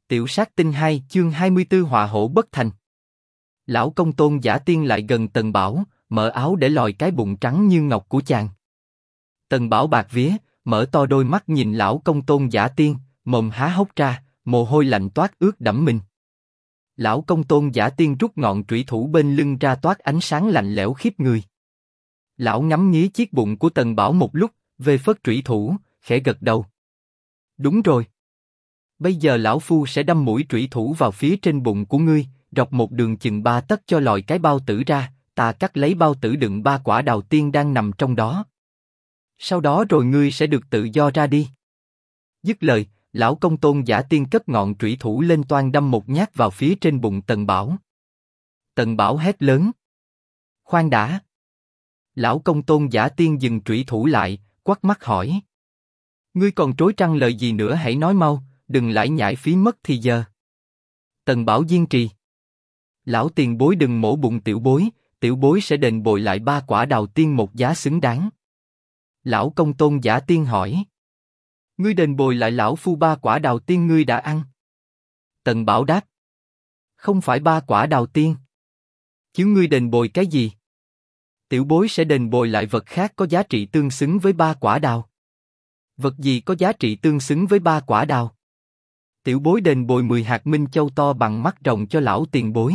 Tiểu sát tinh 2 chương 24 họa hổ bất thành. Lão công tôn giả tiên lại gần Tần Bảo, mở áo để lòi cái bụng trắng như ngọc của chàng. Tần Bảo bạc vía, mở to đôi mắt nhìn lão công tôn giả tiên, mồm há hốc ra, mồ hôi lạnh toát ướt đẫm mình. Lão công tôn giả tiên rút ngọn trủy thủ bên lưng ra toát ánh sáng lạnh lẽo khiếp người. Lão ngắm nghía chiếc bụng của Tần Bảo một lúc, về phất trủy thủ, khẽ gật đầu. Đúng rồi. Bây giờ lão phu sẽ đâm mũi trủy thủ vào phía trên bụng của ngươi, dọc một đường chừng 3 tấc cho lòi cái bao tử ra, ta cắt lấy bao tử đựng 3 quả đào tiên đang nằm trong đó. Sau đó rồi ngươi sẽ được tự do ra đi. Dứt lời, lão công tôn giả tiên cất ngọn trủy thủ lên toan đâm một nhát vào phía trên bụng Tần Bảo. Tần Bảo hét lớn. Khoan đã. Lão công tôn giả tiên dừng trủy thủ lại, quắt mắt hỏi. Ngươi còn trối trăng lời gì nữa, hãy nói mau, đừng lải nhải phí mất thì giờ. Tần Bảo kiên trì. Lão tiền bối đừng mổ bụng tiểu bối sẽ đền bồi lại 3 quả đào tiên một giá xứng đáng. Lão công tôn giả tiên hỏi. Ngươi đền bồi lại lão phu 3 quả đào tiên ngươi đã ăn. Tần Bảo đáp. Không phải 3 quả đào tiên. Chứ ngươi đền bồi cái gì? Tiểu bối sẽ đền bồi lại vật khác có giá trị tương xứng với 3 quả đào. Vật gì có giá trị tương xứng với 3 quả đào? Tiểu bối đền bồi 10 hạt minh châu to bằng mắt rồng cho lão tiền bối.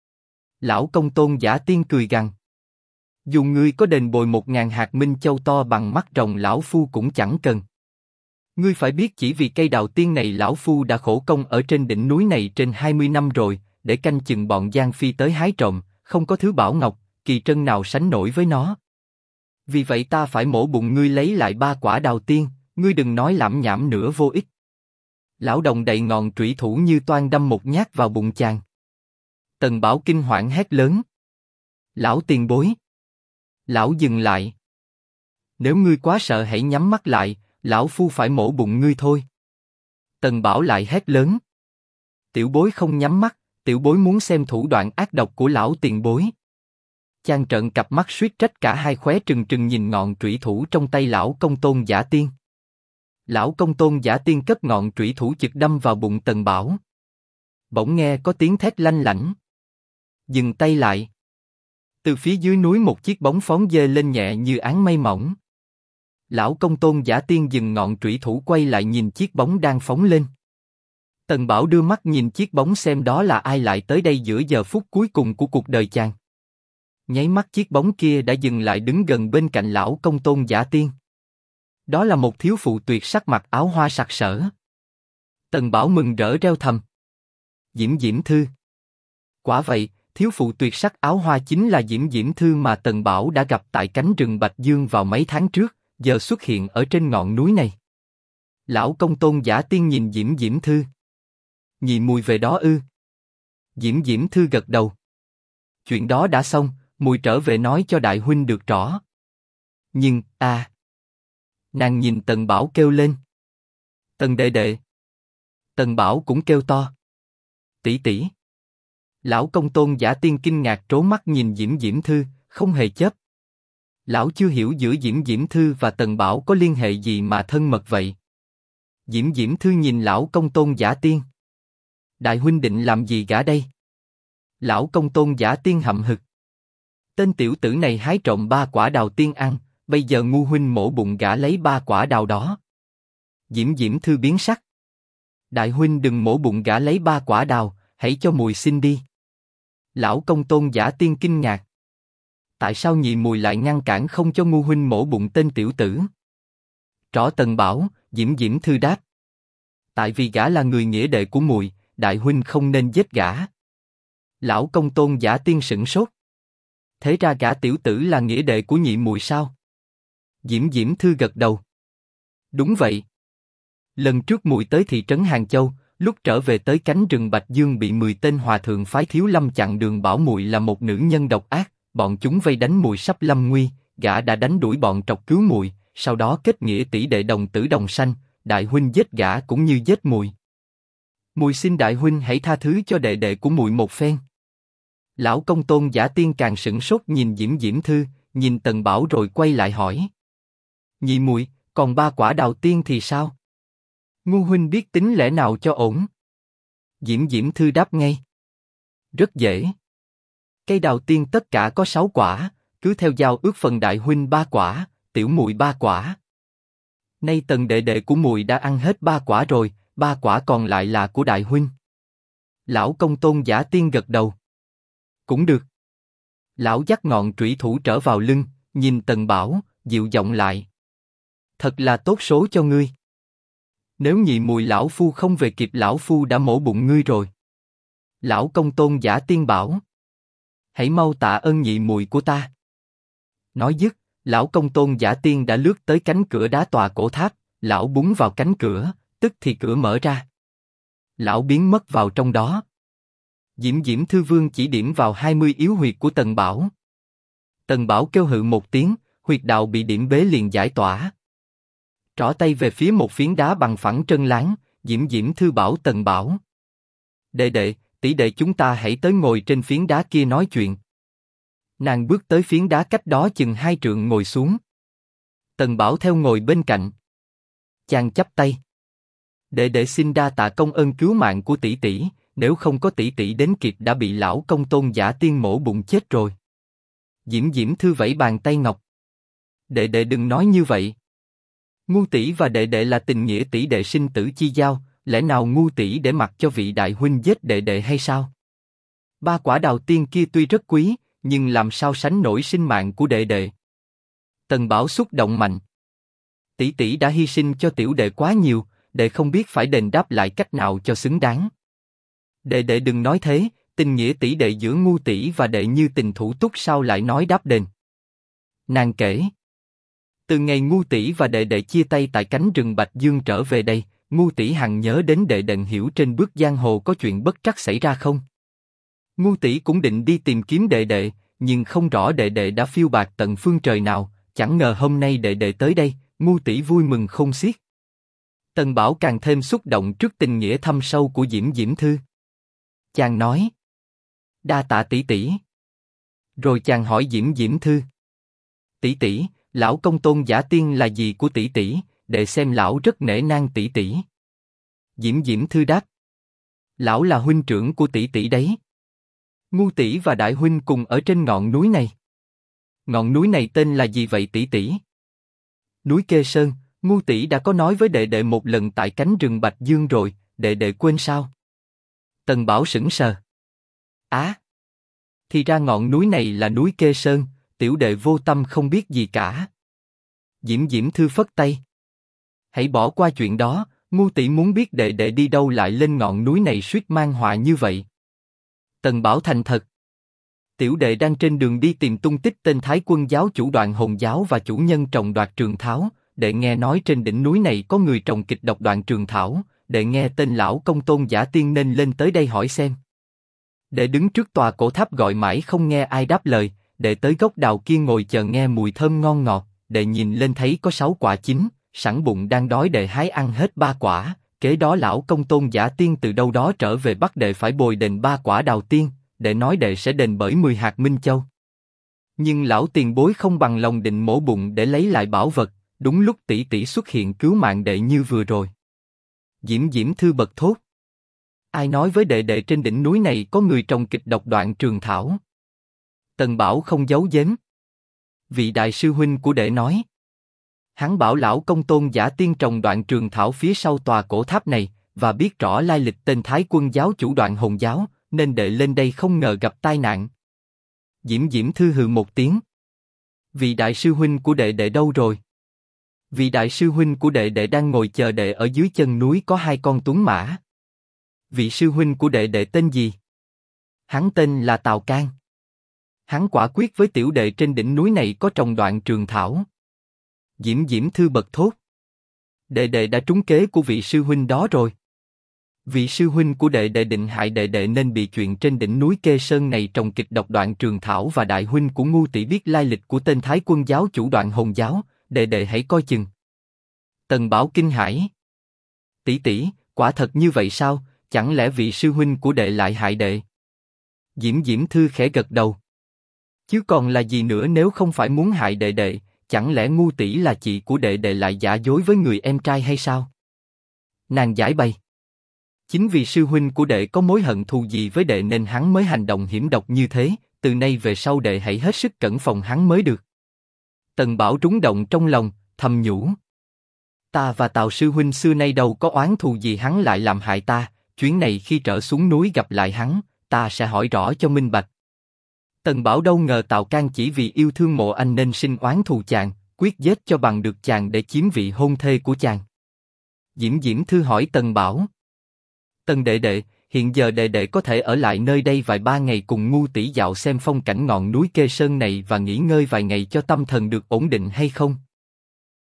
Lão công tôn giả tiên cười gằn. Dù ngươi có đền bồi 1000 hạt minh châu to bằng mắt rồng lão phu cũng chẳng cần. Ngươi phải biết chỉ vì cây đào tiên này lão phu đã khổ công ở trên đỉnh núi này trên 20 năm rồi, để canh chừng bọn Giang Phi tới hái trộm, không có thứ bảo ngọc, kỳ trân nào sánh nổi với nó. Vì vậy ta phải mổ bụng ngươi lấy lại 3 quả đào tiên, ngươi đừng nói lảm nhảm nữa vô ích. Lão đồng đậy ngọn trủy thủ như toan đâm một nhát vào bụng chàng. Tần Bảo kinh hoảng hét lớn. Lão tiền bối. Lão dừng lại. Nếu ngươi quá sợ hãy nhắm mắt lại, lão phu phải mổ bụng ngươi thôi. Tần Bảo lại hét lớn. Tiểu bối không nhắm mắt, tiểu bối muốn xem thủ đoạn ác độc của lão tiền bối. Chàng trợn cặp mắt suýt trách cả hai khóe trừng trừng nhìn ngọn trủy thủ trong tay lão công tôn giả tiên. Lão công tôn giả tiên cất ngọn trủy thủ chực đâm vào bụng Tần Bảo. Bỗng nghe có tiếng thét lanh lảnh. Dừng tay lại. Từ phía dưới núi một chiếc bóng phóng dê lên nhẹ như áng mây mỏng. Lão công tôn giả tiên dừng ngọn trủy thủ quay lại nhìn chiếc bóng đang phóng lên. Tần Bảo đưa mắt nhìn chiếc bóng xem đó là ai lại tới đây giữa giờ phút cuối cùng của cuộc đời chàng. Nháy mắt chiếc bóng kia đã dừng lại đứng gần bên cạnh lão công tôn giả tiên. Đó là một thiếu phụ tuyệt sắc mặc áo hoa sặc sỡ. Tần Bảo mừng rỡ reo thầm. Diễm Diễm Thư. Quả vậy, thiếu phụ tuyệt sắc áo hoa chính là Diễm Diễm Thư mà Tần Bảo đã gặp tại cánh rừng Bạch Dương vào mấy tháng trước, giờ xuất hiện ở trên ngọn núi này. Lão công tôn giả tiên nhìn Diễm Diễm Thư. Nhị mùi về đó ư? Diễm Diễm Thư gật đầu. Chuyện đó đã xong, mùi trở về nói cho đại huynh được rõ. Nhưng, nàng nhìn Tần Bảo kêu lên. Tần đệ đệ. Tần Bảo cũng kêu to. Tỷ tỷ. Lão công tôn giả tiên kinh ngạc trố mắt nhìn Diễm Diễm Thư, không hề chớp. Lão chưa hiểu giữa Diễm Diễm Thư và Tần Bảo có liên hệ gì mà thân mật vậy. Diễm Diễm Thư nhìn lão công tôn giả tiên. Đại huynh định làm gì gã đây? Lão công tôn giả tiên hậm hực. Tên tiểu tử này hái trộm 3 quả đào tiên ăn, bây giờ ngu huynh mổ bụng gã lấy 3 quả đào đó. Diễm Diễm Thư biến sắc. Đại huynh đừng mổ bụng gã lấy 3 quả đào, hãy cho mùi xin đi. Lão công tôn giả tiên kinh ngạc. Tại sao nhị mùi lại ngăn cản không cho ngu huynh mổ bụng tên tiểu tử? Trỏ Tần Bảo, Diễm Diễm Thư đáp. Tại vì gã là người nghĩa đệ của mùi, đại huynh không nên giết gã. Lão công tôn giả tiên sửng sốt. Thế ra gã tiểu tử là nghĩa đệ của nhị mùi sao? Diễm Diễm Thư gật đầu. Đúng vậy. Lần trước mùi tới thị trấn Hàng Châu, lúc trở về tới cánh rừng Bạch Dương bị 10 tên hòa thượng phái Thiếu Lâm chặn đường bảo mùi là một nữ nhân độc ác, bọn chúng vây đánh mùi sắp lâm nguy, gã đã đánh đuổi bọn trọc cứu mùi, sau đó kết nghĩa tỷ đệ đồng tử đồng sanh, đại huynh giết gã cũng như giết mùi. Mùi xin đại huynh hãy tha thứ cho đệ đệ của mùi một phen. Lão công tôn giả tiên càng sửng sốt nhìn Diễm Diễm Thư, nhìn Tần Bảo rồi quay lại hỏi. Nhị mùi, còn 3 quả đào tiên thì sao? Ngu huynh biết tính lẽ nào cho ổn? Diễm Diễm Thư đáp ngay. Rất dễ. Cây đào tiên tất cả có 6 quả, cứ theo giao ước phần đại huynh 3 quả, tiểu muội 3 quả. Nay Tần đệ đệ của muội đã ăn hết 3 quả rồi, 3 quả còn lại là của đại huynh. Lão Công Tôn Giả Tiên gật đầu. Cũng được. Lão dắt ngọn trủy thủ trở vào lưng, nhìn Tần Bảo, dịu giọng lại. Thật là tốt số cho ngươi. Nếu nhị muội lão phu không về kịp, lão phu đã mổ bụng ngươi rồi. Lão Công Tôn Giả Tiên bảo. Hãy mau tạ ơn nhị muội của ta. Nói dứt, lão Công Tôn Giả Tiên đã lướt tới cánh cửa đá tòa cổ tháp, lão búng vào cánh cửa, tức thì cửa mở ra. Lão biến mất vào trong đó. Diễm Diễm Thư Vương chỉ điểm vào 20 yếu huyệt của Tần Bảo. Tần Bảo kêu hự một tiếng, huyệt đạo bị điểm bế liền giải tỏa. Trỏ tay về phía một phiến đá bằng phẳng trơn láng, Diễm Diễm Thư bảo Tần Bảo. Đệ đệ, tỷ đệ chúng ta hãy tới ngồi trên phiến đá kia nói chuyện. Nàng bước tới phiến đá cách đó chừng 2 trượng ngồi xuống. Tần Bảo theo ngồi bên cạnh. Chàng chắp tay. Đệ đệ xin đa tạ công ơn cứu mạng của tỷ tỷ, nếu không có tỷ tỷ đến kịp đã bị lão Công Tôn Giả Tiên mổ bụng chết rồi. Diễm Diễm Thư vẫy bàn tay ngọc. Đệ đệ đừng nói như vậy. Ngu tỷ và đệ đệ là tình nghĩa tỷ đệ sinh tử chi giao, lẽ nào ngu tỷ để mặc cho vị đại huynh giết đệ đệ hay sao? 3 quả đào tiên kia tuy rất quý, nhưng làm sao sánh nổi sinh mạng của đệ đệ? Tần Bảo xúc động mạnh. Tỷ tỷ đã hy sinh cho tiểu đệ quá nhiều, đệ không biết phải đền đáp lại cách nào cho xứng đáng. Đệ đệ đừng nói thế, tình nghĩa tỷ đệ giữa ngu tỷ và đệ như tình thủ túc, sao lại nói đáp đền? Nàng kể. Từ ngày ngu tỷ và đệ đệ chia tay tại cánh rừng Bạch Dương trở về đây, ngu tỷ hằng nhớ đến đệ đệ, hiểu trên bước giang hồ có chuyện bất trắc xảy ra không? Ngu tỷ cũng định đi tìm kiếm đệ đệ, nhưng không rõ đệ đệ đã phiêu bạt tận phương trời nào, chẳng ngờ hôm nay đệ đệ tới đây, ngu tỷ vui mừng khôn xiết. Tần Bảo càng thêm xúc động trước tình nghĩa thâm sâu của Diễm Diễm Thư. Chàng nói. Đa tạ tỷ tỷ. Rồi chàng hỏi Diễm Diễm Thư. Tỷ tỷ, lão Công Tôn Giả Tiên là gì của tỷ tỷ, để xem lão rất nể nang tỷ tỷ. Diễm Diễm Thư đáp. Lão là huynh trưởng của tỷ tỷ đấy. Ngu tỷ và đại huynh cùng ở trên ngọn núi này. Ngọn núi này tên là gì vậy tỷ tỷ? Núi Kê Sơn. Ngu tỷ đã có nói với đệ đệ một lần tại cánh rừng Bạch Dương rồi, đệ đệ quên sao? Tần Bảo sững sờ. Á, thì ra ngọn núi này là núi Kê Sơn, tiểu đệ vô tâm không biết gì cả. Diễm Diễm Thư phất tay. Hãy bỏ qua chuyện đó, ngu tỷ muốn biết đệ đệ đi đâu lại lên ngọn núi này suýt mang họa như vậy. Tần Bảo thành thật. Tiểu đệ đang trên đường đi tìm tung tích tên Thái Quân giáo chủ Đoạn Hồn giáo và chủ nhân trồng Đoạt Trường Thảo. Đệ nghe nói trên đỉnh núi này có người trồng kịch độc Đoạn Trường Thảo. Đệ nghe tên lão Công Tôn Giả Tiên nên lên tới đây hỏi xem. Đệ đứng trước tòa cổ tháp gọi mãi không nghe ai đáp lời. Đệ tới gốc đào kia ngồi chờ nghe mùi thơm ngon ngọt. Đệ nhìn lên thấy có 6 quả chín, sẵn bụng đang đói, đệ hái ăn hết 3 quả. Kế đó lão Công Tôn Giả Tiên từ đâu đó trở về bắt đệ phải bồi đền 3 quả đào tiên. Đệ nói đệ sẽ đền bởi 10 hạt minh châu. Nhưng lão tiền bối không bằng lòng định mổ bụng để lấy lại bảo vật. Đúng lúc tỷ tỷ xuất hiện cứu mạng đệ như vừa rồi. Diễm Diễm Thư bật thốt. Ai nói với đệ đệ trên đỉnh núi này có người trồng kịch độc Đoạn Trường Thảo? Tần Bảo không giấu giếm. Vị đại sư huynh của đệ nói. Hắn bảo lão Công Tôn Giả Tiên trồng Đoạn Trường Thảo phía sau tòa cổ tháp này, và biết rõ lai lịch tên Thái Quân giáo chủ Đoạn Hồn giáo, nên đệ lên đây không ngờ gặp tai nạn. Diễm Diễm Thư hừ một tiếng. Vị đại sư huynh của đệ đệ đâu rồi? Vị đại sư huynh của đệ đệ đang ngồi chờ đệ ở dưới chân núi có 2 con tuấn mã. Vị sư huynh của đệ đệ tên gì? Hắn tên là Tào Cang. Hắn quả quyết với tiểu đệ trên đỉnh núi này có trồng Đoạn Trường Thảo. Diễm Diễm Thư bật thốt. Đệ đệ đã trúng kế của vị sư huynh đó rồi. Vị sư huynh của đệ đệ định hại đệ đệ nên bị chuyện trên đỉnh núi Kê Sơn này trồng kịch độc Đoạn Trường Thảo, và đại huynh của ngu tỷ biết lai lịch của tên Thái Quân giáo chủ Đoạn Hồn giáo, đệ đệ hãy coi chừng. Tần Bảo kinh hãi. Tỷ tỷ, quả thật như vậy sao? Chẳng lẽ vị sư huynh của đệ lại hại đệ? Diễm Diễm Thư khẽ gật đầu. Chứ còn là gì nữa nếu không phải muốn hại đệ đệ? Chẳng lẽ ngu tỷ là chị của đệ đệ lại giả dối với người em trai hay sao? Nàng giải bày. Chính vì sư huynh của đệ có mối hận thù gì với đệ nên hắn mới hành động hiểm độc như thế, từ nay về sau đệ hãy hết sức cẩn phòng hắn mới được. Tần Bảo rúng động trong lòng, thầm nhủ. Ta và Tào sư huynh xưa nay đâu có oán thù gì hắn lại làm hại ta, chuyến này khi trở xuống núi gặp lại hắn, ta sẽ hỏi rõ cho minh bạch. Tần Bảo đâu ngờ Tào Can chỉ vì yêu thương Mộ Anh nên sinh oán thù chàng, quyết giết cho bằng được chàng để chiếm vị hôn thê của chàng. Diễm Diễm Thư hỏi Tần Bảo. Tần đệ đệ, hiện giờ đệ đệ có thể ở lại nơi đây vài ba ngày cùng Ngu tỷ dạo xem phong cảnh ngọn núi Kê Sơn này và nghỉ ngơi vài ngày cho tâm thần được ổn định hay không?